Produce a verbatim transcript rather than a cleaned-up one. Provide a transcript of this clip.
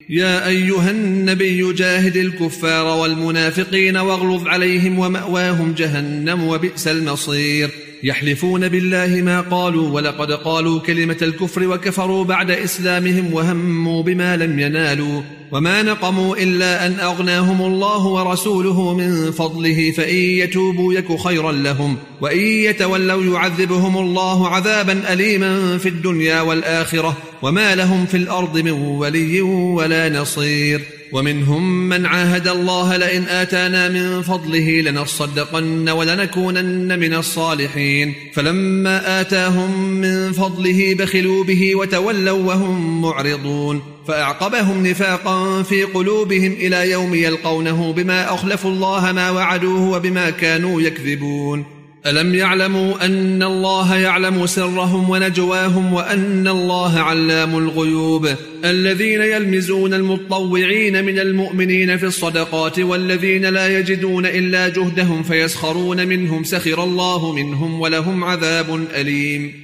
يا أيها النبي جاهد الكفار والمنافقين واغلظ عليهم ومأواهم جهنم وبئس المصير. يحلفون بالله ما قالوا ولقد قالوا كلمة الكفر وكفروا بعد إسلامهم وهموا بما لم ينالوا وما نقموا إلا أن أغناهم الله ورسوله من فضله فإن يتوبوا يك خيرا لهم وإن يتولوا يعذبهم الله عذابا أليما في الدنيا والآخرة وما لهم في الأرض من ولي ولا نصير. ومنهم من عاهد الله لئن آتانا من فضله لنصدقن ولنكونن من الصالحين فلما آتاهم من فضله بخلوا به وتولوا وهم معرضون فأعقبهم نفاقا في قلوبهم إلى يوم يلقونه بما أخلفوا الله ما وعدوه وبما كانوا يكذبون. ألم يعلموا أن الله يعلم سرهم ونجواهم وأن الله علام الغيوب. الذين يلمزون المتطوعين من المؤمنين في الصدقات والذين لا يجدون إلا جهدهم فيسخرون منهم سخر الله منهم ولهم عذاب أليم.